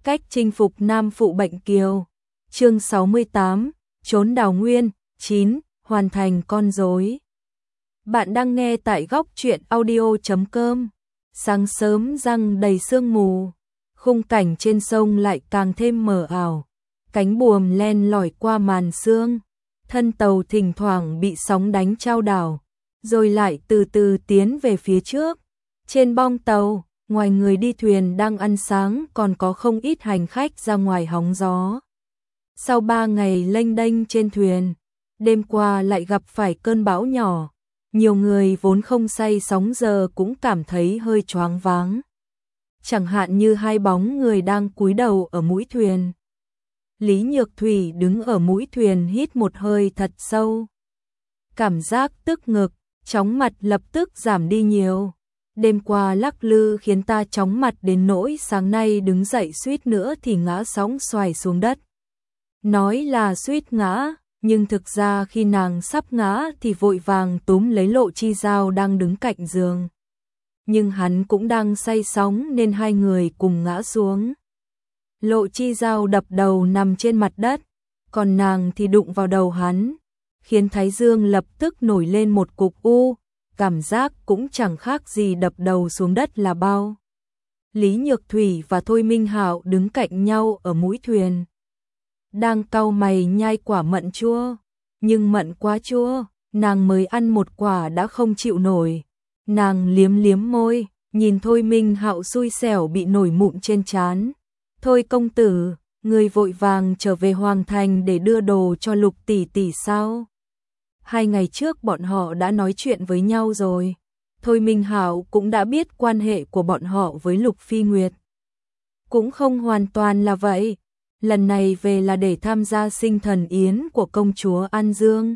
cách chinh phục Nam Phụ Bệnh Kiều. Chương 68, trốn đào nguyên. 9. Hoàn thành con rối. Bạn đang nghe tại góc truyện audio.com. Sáng sớm răng đầy sương mù, khung cảnh trên sông lại càng thêm mờ ảo. Cánh buồm len lỏi qua màn sương, thân tàu thỉnh thoảng bị sóng đánh chao đảo, rồi lại từ từ tiến về phía trước. Trên bong tàu, ngoài người đi thuyền đang ăn sáng còn có không ít hành khách ra ngoài hóng gió. Sau 3 ngày lênh đênh trên thuyền, đêm qua lại gặp phải cơn bão nhỏ. Nhiều người vốn không say sóng giờ cũng cảm thấy hơi choáng váng. Chẳng hạn như hai bóng người đang cúi đầu ở mũi thuyền. Lý Nhược Thủy đứng ở mũi thuyền hít một hơi thật sâu. Cảm giác tức ngực, chóng mặt lập tức giảm đi nhiều. Đêm qua lắc lư khiến ta chóng mặt đến nỗi sáng nay đứng dậy suýt nữa thì ngã sóng xoài xuống đất. Nói là suýt ngã, nhưng thực ra khi nàng sắp ngã thì vội vàng túm lấy Lộ Chi Giao đang đứng cạnh giường. Nhưng hắn cũng đang say sóng nên hai người cùng ngã xuống. Lộ Chi Giao đập đầu nằm trên mặt đất, còn nàng thì đụng vào đầu hắn, khiến thái dương lập tức nổi lên một cục u, cảm giác cũng chẳng khác gì đập đầu xuống đất là bao. Lý Nhược Thủy và Thôi Minh Hạo đứng cạnh nhau ở mũi thuyền, đang cau mày nhai quả mận chua, nhưng mận quá chua, nàng mới ăn một quả đã không chịu nổi. Nàng liếm liếm môi, nhìn Thôi Minh Hạo xui xẻo bị nổi mụn trên trán. Thôi công tử, người vội vàng trở về Hoàng Thành để đưa đồ cho Lục tỷ tỷ sao? 2 ngày trước bọn họ đã nói chuyện với nhau rồi. Thôi Minh Hạo cũng đã biết quan hệ của bọn họ với Lục Phi Nguyệt. Cũng không hoàn toàn là vậy. Lần này về là để tham gia sinh thần yến của công chúa An Dương.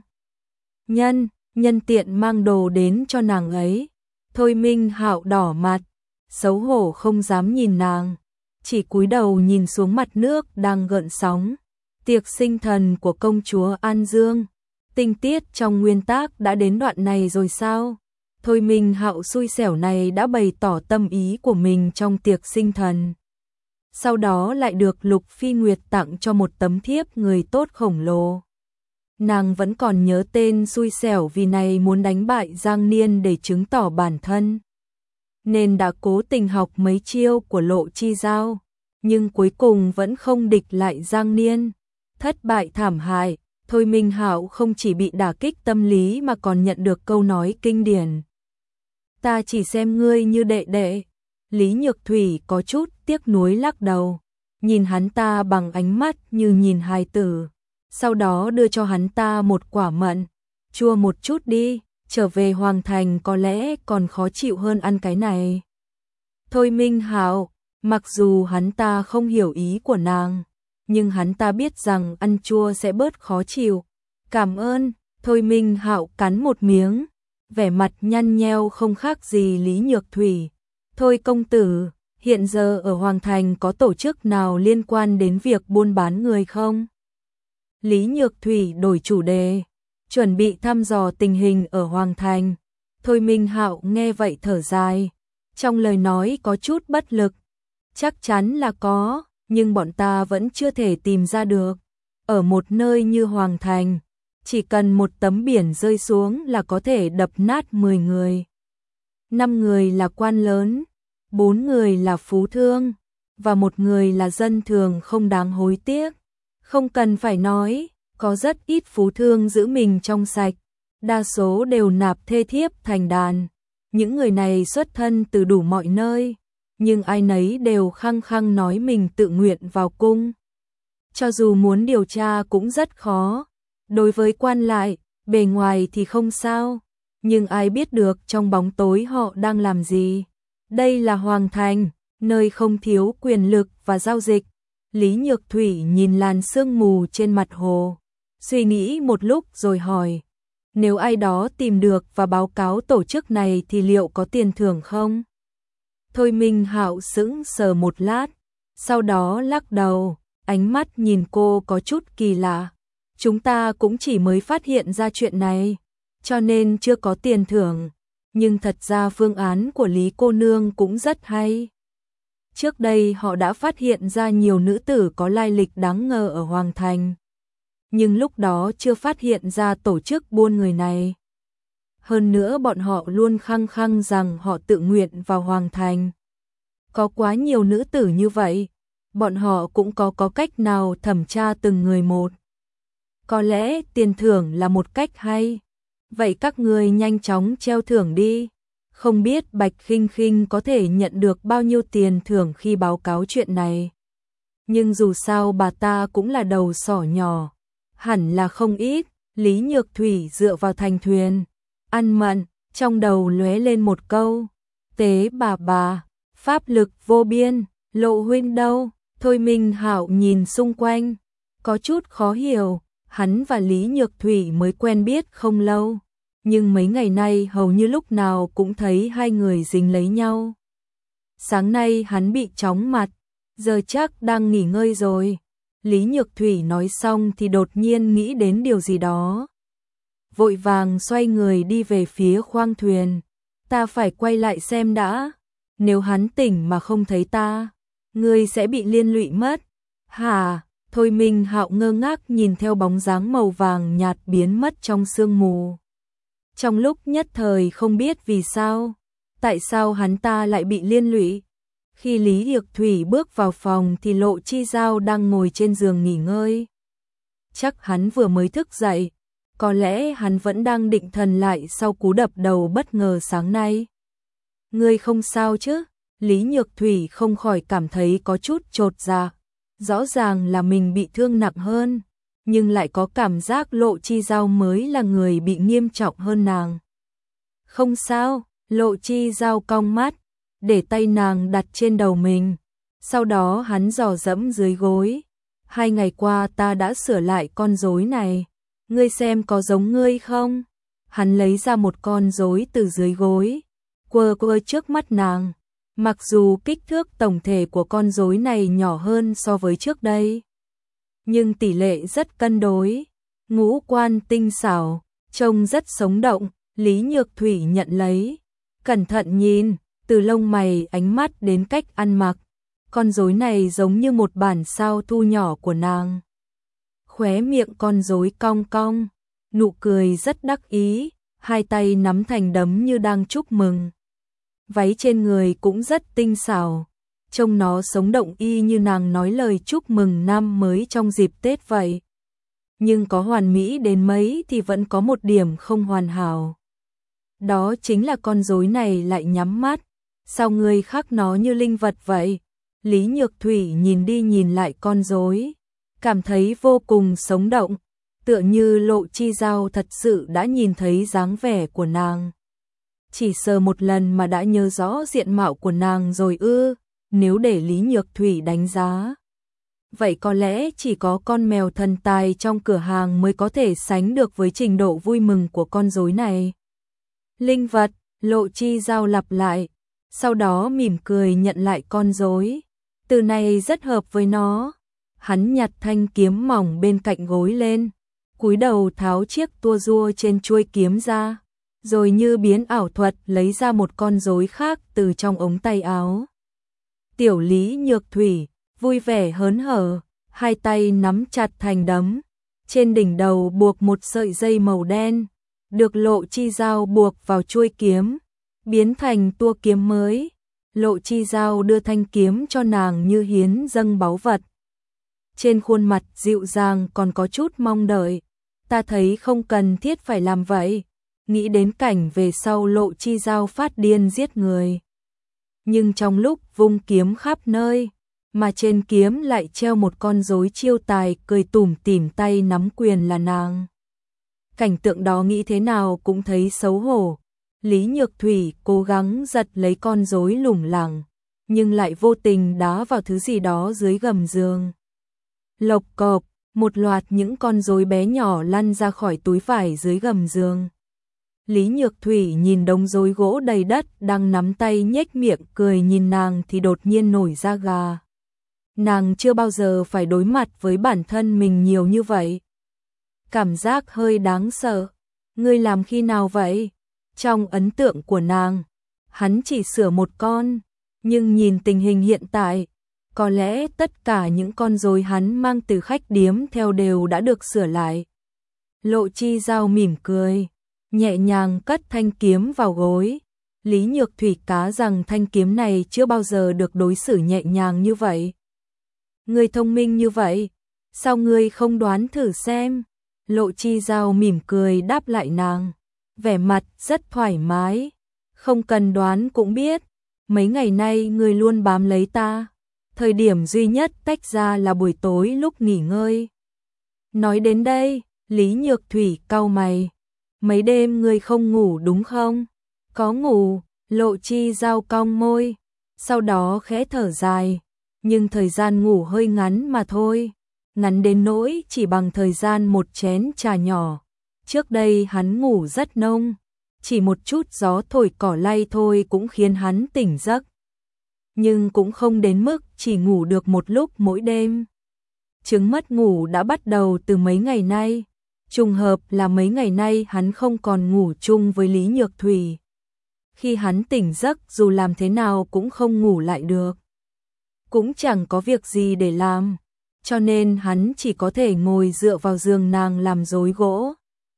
Nhân tiện mang đồ đến cho nàng ấy. Thôi Minh Hạo đỏ mặt, xấu hổ không dám nhìn nàng, chỉ cúi đầu nhìn xuống mặt nước đang gợn sóng. Tiệc sinh thần của công chúa An Dương, tình tiết trong nguyên tác đã đến đoạn này rồi sao? Thôi Minh Hạo xui xẻo này đã bày tỏ tâm ý của mình trong tiệc sinh thần. Sau đó lại được Lục Phi Nguyệt tặng cho một tấm thiếp người tốt khổng lồ. Nàng vẫn còn nhớ tên xui xẻo vì này muốn đánh bại Giang Niên để chứng tỏ bản thân, nên đã cố tình học mấy chiêu của Lộ Chi Giao, nhưng cuối cùng vẫn không địch lại Giang Niên. Thất bại thảm hại, Thôi Minh Hạo không chỉ bị đả kích tâm lý mà còn nhận được câu nói kinh điển: "Ta chỉ xem ngươi như đệ đệ." Lý Nhược Thủy có chút tiếc nuối lắc đầu, nhìn hắn ta bằng ánh mắt như nhìn hài tử, sau đó đưa cho hắn ta một quả mận, chua một chút đi, trở về Hoàng Thành có lẽ còn khó chịu hơn ăn cái này. Thôi Minh Hạo, mặc dù hắn ta không hiểu ý của nàng, nhưng hắn ta biết rằng ăn chua sẽ bớt khó chịu. Cảm ơn. Thôi Minh Hạo cắn một miếng, vẻ mặt nhăn nheo không khác gì Lý Nhược Thủy. Thôi công tử, hiện giờ ở Hoàng Thành có tổ chức nào liên quan đến việc buôn bán người không? Lý Nhược Thủy đổi chủ đề, chuẩn bị thăm dò tình hình ở Hoàng Thành. Thôi Minh Hạo nghe vậy thở dài, trong lời nói có chút bất lực. Chắc chắn là có, nhưng bọn ta vẫn chưa thể tìm ra được. Ở một nơi như Hoàng Thành, chỉ cần một tấm biển rơi xuống là có thể đập nát 10 người. 5 người là quan lớn, 4 người là phú thương, và 1 người là dân thường không đáng hối tiếc. Không cần phải nói, có rất ít phú thương giữ mình trong sạch, đa số đều nạp thê thiếp thành đàn. Những người này xuất thân từ đủ mọi nơi, nhưng ai nấy đều khăng khăng nói mình tự nguyện vào cung. Cho dù muốn điều tra cũng rất khó. Đối với quan lại, bề ngoài thì không sao, nhưng ai biết được trong bóng tối họ đang làm gì. Đây là Hoàng Thành, nơi không thiếu quyền lực và giao dịch. Lý Nhược Thủy nhìn làn sương mù trên mặt hồ, suy nghĩ một lúc rồi hỏi: nếu ai đó tìm được và báo cáo tổ chức này thì liệu có tiền thưởng không? Thôi Minh Hạo sững sờ một lát, sau đó lắc đầu, ánh mắt nhìn cô có chút kỳ lạ. Chúng ta cũng chỉ mới phát hiện ra chuyện này, cho nên chưa có tiền thưởng, nhưng thật ra phương án của Lý cô nương cũng rất hay. Trước đây họ đã phát hiện ra nhiều nữ tử có lai lịch đáng ngờ ở Hoàng Thành. Nhưng lúc đó chưa phát hiện ra tổ chức buôn người này. Hơn nữa bọn họ luôn khăng khăng rằng họ tự nguyện vào Hoàng Thành. Có quá nhiều nữ tử như vậy, bọn họ cũng có cách nào thẩm tra từng người một. Có lẽ tiền thưởng là một cách hay. Vậy các người nhanh chóng treo thưởng đi. Không biết Bạch Khinh Khinh có thể nhận được bao nhiêu tiền thưởng khi báo cáo chuyện này. Nhưng dù sao bà ta cũng là đầu sỏ nhỏ. Hẳn là không ít. Lý Nhược Thủy dựa vào thành thuyền. Ăn mặn, trong đầu lóe lên một câu. Tế bà, pháp lực vô biên, Lộ huynh đâu? Thôi Minh Hạo nhìn xung quanh. Có chút khó hiểu. Hắn và Lý Nhược Thủy mới quen biết không lâu. Nhưng mấy ngày nay hầu như lúc nào cũng thấy hai người dính lấy nhau. Sáng nay hắn bị chóng mặt, giờ chắc đang nghỉ ngơi rồi. Lý Nhược Thủy nói xong thì đột nhiên nghĩ đến điều gì đó. Vội vàng xoay người đi về phía khoang thuyền. Ta phải quay lại xem đã. Nếu hắn tỉnh mà không thấy ta, ngươi sẽ bị liên lụy mất. Hả? Thôi Minh Hạo ngơ ngác nhìn theo bóng dáng màu vàng nhạt biến mất trong sương mù. Trong lúc nhất thời không biết vì sao, tại sao hắn ta lại bị liên lụy. Khi Lý Nhược Thủy bước vào phòng thì Lộ Chi Giao đang ngồi trên giường nghỉ ngơi. Chắc hắn vừa mới thức dậy, có lẽ hắn vẫn đang định thần lại sau cú đập đầu bất ngờ sáng nay. Ngươi không sao chứ? Lý Nhược Thủy không khỏi cảm thấy có chút chột dạ. Rõ ràng là mình bị thương nặng hơn, nhưng lại có cảm giác Lộ Chi Giao mới là người bị nghiêm trọng hơn nàng. Không sao, Lộ Chi Giao cong mắt, để tay nàng đặt trên đầu mình. Sau đó hắn dò dẫm dưới gối. 2 ngày qua ta đã sửa lại con rối này. Ngươi xem có giống ngươi không? Hắn lấy ra một con rối từ dưới gối, quơ trước mắt nàng. Mặc dù kích thước tổng thể của con rối này nhỏ hơn so với trước đây, nhưng tỷ lệ rất cân đối, ngũ quan tinh xảo, trông rất sống động. Lý Nhược Thủy nhận lấy, cẩn thận nhìn, từ lông mày ánh mắt đến cách ăn mặc. Con rối này giống như một bản sao thu nhỏ của nàng. Khóe miệng con rối cong cong, nụ cười rất đắc ý, hai tay nắm thành đấm như đang chúc mừng. Váy trên người cũng rất tinh xảo, trông nó sống động y như nàng nói lời chúc mừng năm mới trong dịp Tết vậy. Nhưng có hoàn mỹ đến mấy thì vẫn có một điểm không hoàn hảo. Đó chính là con rối này lại nhắm mắt, sao ngươi khác nó như linh vật vậy? Lý Nhược Thủy nhìn đi nhìn lại con rối, cảm thấy vô cùng sống động, tựa như Lộ Chi Giao thật sự đã nhìn thấy dáng vẻ của nàng. Chỉ sờ một lần mà đã nhớ rõ diện mạo của nàng rồi ư? Nếu để Lý Nhược Thủy đánh giá, vậy có lẽ chỉ có con mèo thần tài trong cửa hàng mới có thể sánh được với trình độ vui mừng của con rối này. Linh vật, Lộ Chi Giao lặp lại, sau đó mỉm cười nhận lại con rối. Từ này rất hợp với nó. Hắn nhặt thanh kiếm mỏng bên cạnh gối lên, cúi đầu tháo chiếc tua rua trên chuôi kiếm ra, rồi như biến ảo thuật lấy ra một con rối khác từ trong ống tay áo. Tiểu Lý Nhược Thủy vui vẻ hớn hở, hai tay nắm chặt thành đấm, trên đỉnh đầu buộc một sợi dây màu đen, được Lộ Chi Giao buộc vào chuôi kiếm, biến thành tua kiếm mới. Lộ Chi Giao đưa thanh kiếm cho nàng như hiến dâng báu vật. Trên khuôn mặt dịu dàng còn có chút mong đợi. Ta thấy không cần thiết phải làm vậy. Nghĩ đến cảnh về sau Lộ Chi Giao phát điên giết người. Nhưng trong lúc vung kiếm khắp nơi, mà trên kiếm lại treo một con rối chiêu tài cười tủm tỉm tay nắm quyền là nàng. Cảnh tượng đó nghĩ thế nào cũng thấy xấu hổ. Lý Nhược Thủy cố gắng giật lấy con rối lủng lẳng, nhưng lại vô tình đá vào thứ gì đó dưới gầm giường. Lộc cộp, một loạt những con rối bé nhỏ lăn ra khỏi túi vải dưới gầm giường. Lý Nhược Thủy nhìn đống rối gỗ đầy đất đang nắm tay nhếch miệng cười nhìn nàng thì đột nhiên nổi da gà. Nàng chưa bao giờ phải đối mặt với bản thân mình nhiều như vậy. Cảm giác hơi đáng sợ. Ngươi làm khi nào vậy? Trong ấn tượng của nàng, hắn chỉ sửa một con, Nhưng nhìn tình hình hiện tại, có lẽ tất cả những con rối hắn mang từ khách điếm theo đều đã được sửa lại. Lộ Chi Giao mỉm cười, nhẹ nhàng cất thanh kiếm vào gối. Lý Nhược Thủy cá rằng thanh kiếm này chưa bao giờ được đối xử nhẹ nhàng như vậy. Ngươi thông minh như vậy, sao ngươi không đoán thử xem? Lộ Chi Giao mỉm cười đáp lại nàng, vẻ mặt rất thoải mái. Không cần đoán cũng biết, mấy ngày nay ngươi luôn bám lấy ta. Thời điểm duy nhất tách ra là buổi tối lúc nghỉ ngơi. Nói đến đây, Lý Nhược Thủy cau mày. Mấy đêm ngươi không ngủ đúng không? Có ngủ, Lộ Chi Giao cong môi, sau đó khẽ thở dài. Nhưng thời gian ngủ hơi ngắn mà thôi. Ngắn đến nỗi chỉ bằng thời gian một chén trà nhỏ. Trước đây hắn ngủ rất nông, chỉ một chút gió thổi cỏ lay thôi cũng khiến hắn tỉnh giấc. Nhưng cũng không đến mức chỉ ngủ được một lúc mỗi đêm. Chứng mất ngủ đã bắt đầu từ mấy ngày nay. Trùng hợp là mấy ngày nay hắn không còn ngủ chung với Lý Nhược Thủy. Khi hắn tỉnh giấc dù làm thế nào cũng không ngủ lại được. Cũng chẳng có việc gì để làm, cho nên hắn chỉ có thể ngồi dựa vào giường nàng làm rối gỗ.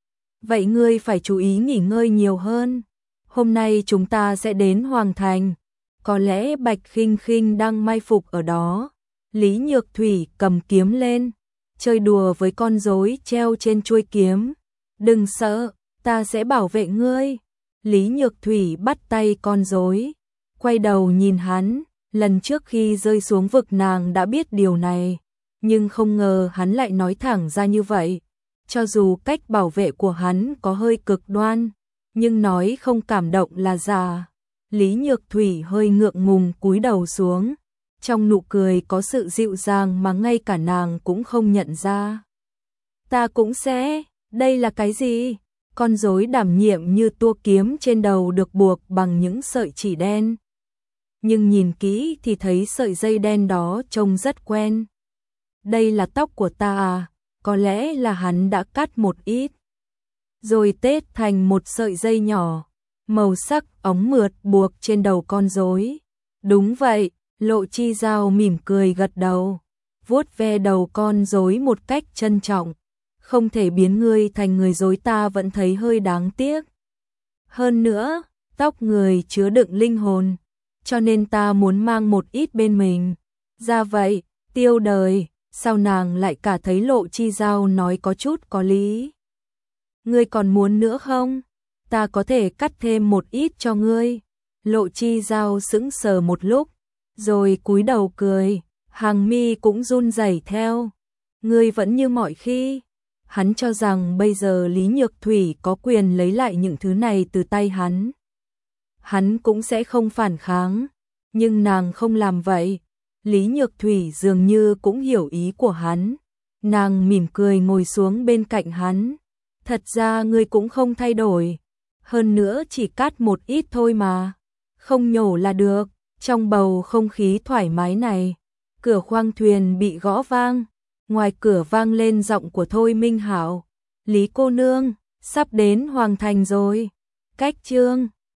Vậy ngươi phải chú ý nghỉ ngơi nhiều hơn. Hôm nay chúng ta sẽ đến Hoàng Thành. Có lẽ Bạch Khinh Khinh đang mai phục ở đó. Lý Nhược Thủy cầm kiếm lên, chơi đùa với con rối treo trên chuôi kiếm. Đừng sợ, ta sẽ bảo vệ ngươi. Lý Nhược Thủy bắt tay con rối, quay đầu nhìn hắn. Lần trước khi rơi xuống vực nàng đã biết điều này, nhưng không ngờ hắn lại nói thẳng ra như vậy. Cho dù cách bảo vệ của hắn có hơi cực đoan, nhưng nói không cảm động là giả. Lý Nhược Thủy hơi ngượng ngùng cúi đầu xuống, trong nụ cười có sự dịu dàng mà ngay cả nàng cũng không nhận ra. Ta cũng sẽ, đây là cái gì? Con rối đảm nhiệm như tua kiếm trên đầu được buộc bằng những sợi chỉ đen. Nhưng nhìn kỹ thì thấy sợi dây đen đó trông rất quen. Đây là tóc của ta à? Có lẽ là hắn đã cắt một ít, rồi tết thành một sợi dây nhỏ, màu sắc óng mượt buộc trên đầu con rối. Đúng vậy, Lộ Chi Giao mỉm cười gật đầu, vuốt ve đầu con rối một cách trân trọng. Không thể biến ngươi thành người rối ta vẫn thấy hơi đáng tiếc. Hơn nữa, tóc người chứa đựng linh hồn, cho nên ta muốn mang một ít bên mình. Ra vậy, Tiêu Đời, sao nàng lại cả thấy Lộ Chi Giao nói có chút có lý. Ngươi còn muốn nữa không? Ta có thể cắt thêm một ít cho ngươi. Lộ Chi Giao sững sờ một lúc, rồi cúi đầu cười, hàng mi cũng run rẩy theo. Ngươi vẫn như mọi khi. Hắn cho rằng bây giờ Lý Nhược Thủy có quyền lấy lại những thứ này từ tay hắn. Hắn cũng sẽ không phản kháng, nhưng nàng không làm vậy. Lý Nhược Thủy dường như cũng hiểu ý của hắn. Nàng mỉm cười ngồi xuống bên cạnh hắn. Thật ra ngươi cũng không thay đổi. Hơn nữa chỉ cắt một ít thôi mà. Không nhổ là được. Trong bầu không khí thoải mái này, cửa khoang thuyền bị gõ vang. Ngoài cửa vang lên giọng của Thôi Minh Hạo. Lý cô nương, sắp đến Hoàng Thành rồi. Cách chương